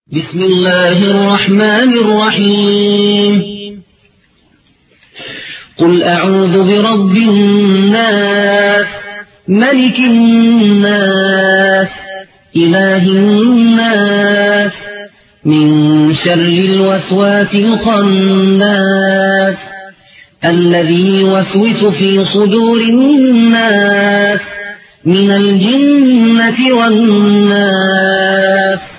بسم الله الرحمن الرحيم قل أعوذ برب الناس ملك الناس إله الناس من شر الوسواس الخناس الذي يوسوس في صدور الناس من الجنة والناس